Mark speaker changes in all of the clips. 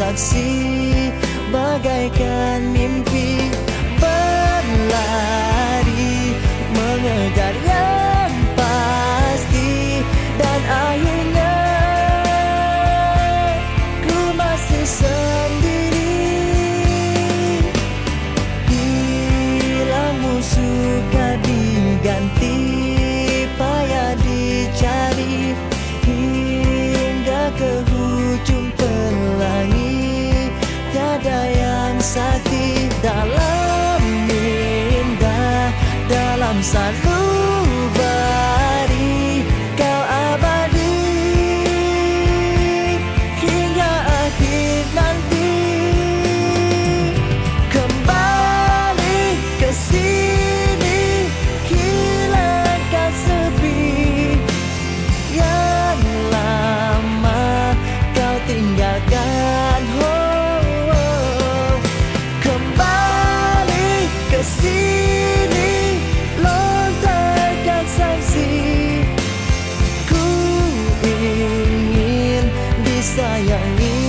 Speaker 1: saksi bagaikan mimpi, berlari mengejar yang pasti, dan akhirnya ku masih sendiri. Hilangmu suka diganti, payah dicari hingga ke hujung pelangi, tiada yang sakti. Dalam indah, dalam sanubari, kau abadi hingga akhir nanti. Kembali ke sini, hilangkan sepi yang lama kau tinggalkan. Kembali ke sini, lontarkan saksi, ku ingin disayangi.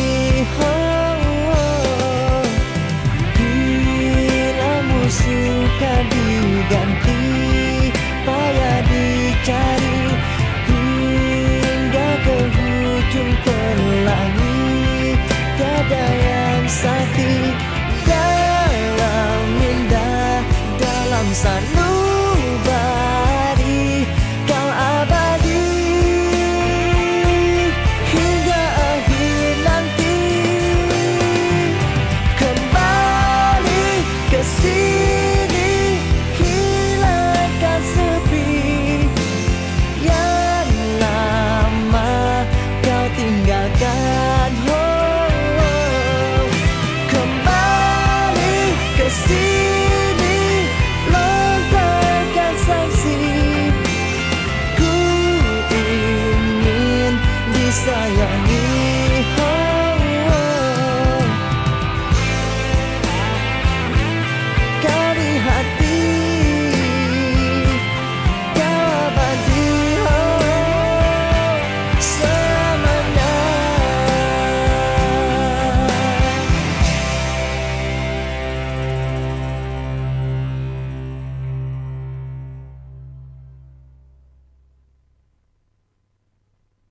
Speaker 1: Hilangmu suka diganti, payah dicari hingga ke hujung pelangi, tiada yang sakti. Dalam indah, dalam sanubari,